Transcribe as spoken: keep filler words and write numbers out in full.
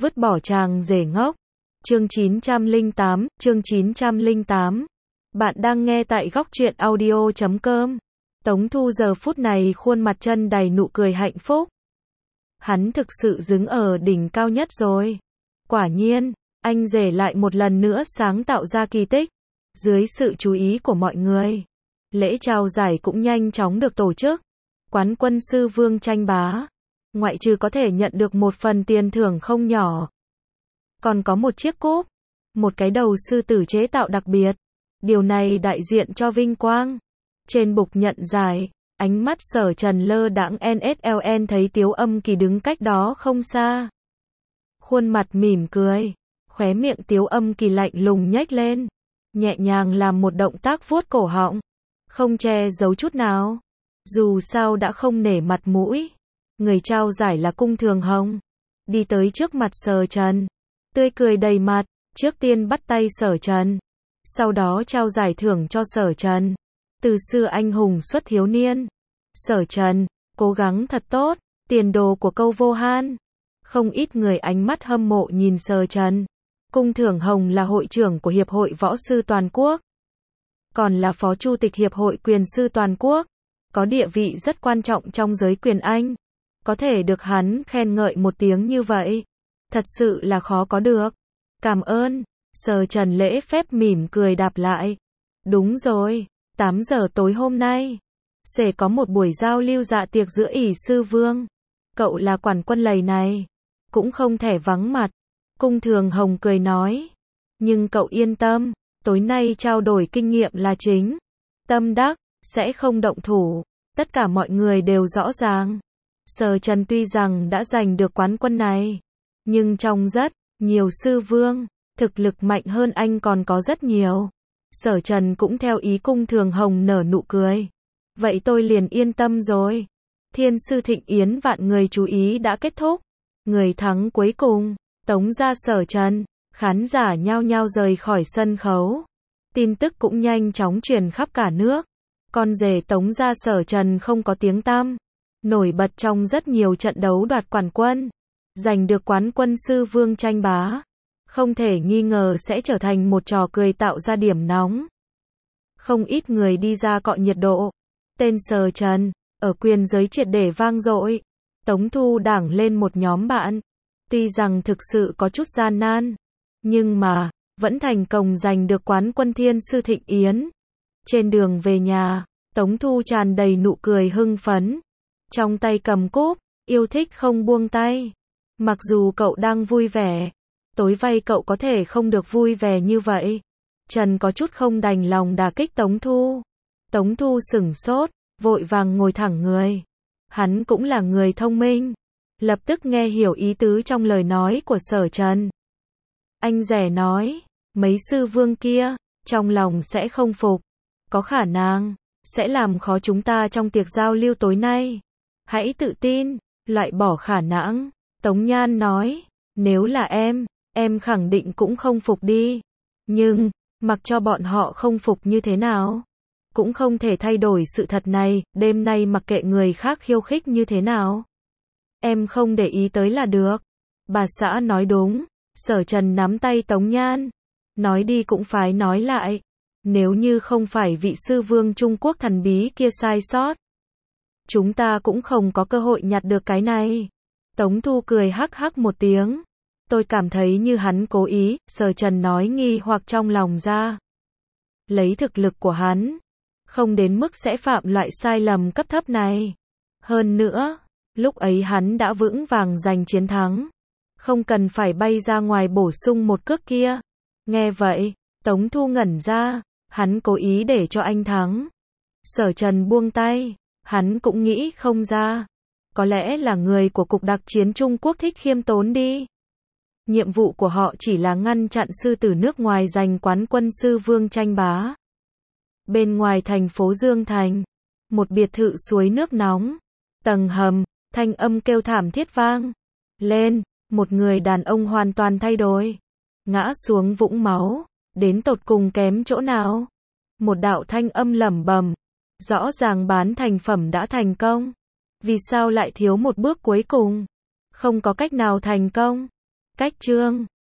Vứt bỏ chàng rể ngốc. Chương chín trăm lẻ tám, chương chín trăm lẻ tám. Bạn đang nghe tại góc truyện audio chấm com. Tống Thu giờ phút này khuôn mặt chân đầy nụ cười hạnh phúc. Hắn thực sự đứng ở đỉnh cao nhất rồi. Quả nhiên, anh rể lại một lần nữa sáng tạo ra kỳ tích. Dưới sự chú ý của mọi người, lễ trao giải cũng nhanh chóng được tổ chức. Quán quân sư Vương tranh bá, ngoại trừ có thể nhận được một phần tiền thưởng không nhỏ, còn có một chiếc cúp, một cái đầu sư tử chế tạo đặc biệt. Điều này đại diện cho vinh quang. Trên bục nhận giải, ánh mắt Sở Trần lơ đãng en ét lờ en thấy Tiếu Âm Kỳ đứng cách đó không xa. Khuôn mặt mỉm cười, khóe miệng Tiếu Âm Kỳ lạnh lùng nhếch lên, nhẹ nhàng làm một động tác vuốt cổ họng, không che giấu chút nào. Dù sao đã không nể mặt mũi, người trao giải là Cung Thường Hồng, đi tới trước mặt Sở Trần, tươi cười đầy mặt, trước tiên bắt tay Sở Trần, sau đó trao giải thưởng cho Sở Trần. Từ xưa anh hùng xuất thiếu niên, Sở Trần, cố gắng thật tốt, tiền đồ của Câu Vô Han. Không ít người ánh mắt hâm mộ nhìn Sở Trần. Cung Thường Hồng là hội trưởng của Hiệp hội Võ sư Toàn quốc, còn là phó chủ tịch Hiệp hội Quyền sư Toàn quốc, có địa vị rất quan trọng trong giới quyền Anh. Có thể được hắn khen ngợi một tiếng như vậy, thật sự là khó có được. Cảm ơn, Sở Trần lễ phép mỉm cười đáp lại. Đúng rồi, tám giờ tối hôm nay sẽ có một buổi giao lưu dạ tiệc giữa ỷ sư Vương. Cậu là quản quân lầy này, cũng không thể vắng mặt. Cung Thường Hồng cười nói. Nhưng cậu yên tâm, tối nay trao đổi kinh nghiệm là chính. Tâm đắc, sẽ không động thủ. Tất cả mọi người đều rõ ràng. Sở Trần tuy rằng đã giành được quán quân này, nhưng trong rất nhiều sư vương, thực lực mạnh hơn anh còn có rất nhiều. Sở Trần cũng theo ý Cung Thường Hồng nở nụ cười. Vậy tôi liền yên tâm rồi. Thiên sư thịnh yến vạn người chú ý đã kết thúc. Người thắng cuối cùng, tống ra Sở Trần. Khán giả nhao nhao rời khỏi sân khấu. Tin tức cũng nhanh chóng truyền khắp cả nước. Con rể tống ra Sở Trần không có tiếng tăm, nổi bật trong rất nhiều trận đấu đoạt quán quân, giành được quán quân sư Vương tranh bá, không thể nghi ngờ sẽ trở thành một trò cười tạo ra điểm nóng. Không ít người đi ra cọ nhiệt độ. Tên Sở Trần ở quyền giới triệt để vang dội. Tống Thu đảng lên một nhóm bạn, tuy rằng thực sự có chút gian nan, nhưng mà vẫn thành công giành được quán quân Thiên sư thịnh yến. Trên đường về nhà, Tống Thu tràn đầy nụ cười hưng phấn, trong tay cầm cúp, yêu thích không buông tay. Mặc dù cậu đang vui vẻ, tối vay cậu có thể không được vui vẻ như vậy. Trần có chút không đành lòng đả kích Tống Thu. Tống Thu sửng sốt, vội vàng ngồi thẳng người. Hắn cũng là người thông minh, lập tức nghe hiểu ý tứ trong lời nói của Sở Trần. Anh rể nói, mấy sư vương kia, trong lòng sẽ không phục, có khả năng sẽ làm khó chúng ta trong tiệc giao lưu tối nay. Hãy tự tin, loại bỏ khả năng. Tống Nhan nói, nếu là em, em khẳng định cũng không phục đi. Nhưng, mặc cho bọn họ không phục như thế nào, cũng không thể thay đổi sự thật này. Đêm nay mặc kệ người khác khiêu khích như thế nào, em không để ý tới là được. Bà xã nói đúng. Sở Trần nắm tay Tống Nhan, nói đi cũng phải nói lại. Nếu như không phải vị sư vương Trung Quốc thần bí kia sai sót, chúng ta cũng không có cơ hội nhặt được cái này. Tống Thu cười hắc hắc một tiếng. Tôi cảm thấy như hắn cố ý. Sở Trần nói nghi hoặc trong lòng ra. Lấy thực lực của hắn, không đến mức sẽ phạm loại sai lầm cấp thấp này. Hơn nữa, lúc ấy hắn đã vững vàng giành chiến thắng, không cần phải bay ra ngoài bổ sung một cước kia. Nghe vậy, Tống Thu ngẩn ra. Hắn cố ý để cho anh thắng. Sở Trần buông tay. Hắn cũng nghĩ không ra. Có lẽ là người của Cục Đặc chiến Trung Quốc thích khiêm tốn đi. Nhiệm vụ của họ chỉ là ngăn chặn sư tử nước ngoài giành quán quân sư Vương tranh bá. Bên ngoài thành phố Dương Thành, một biệt thự suối nước nóng, tầng hầm, thanh âm kêu thảm thiết vang lên. Một người đàn ông hoàn toàn thay đổi, ngã xuống vũng máu. Đến tột cùng kém chỗ nào? Một đạo thanh âm lẩm bẩm. Rõ ràng bán thành phẩm đã thành công, vì sao lại thiếu một bước cuối cùng? Không có cách nào thành công. Cách chương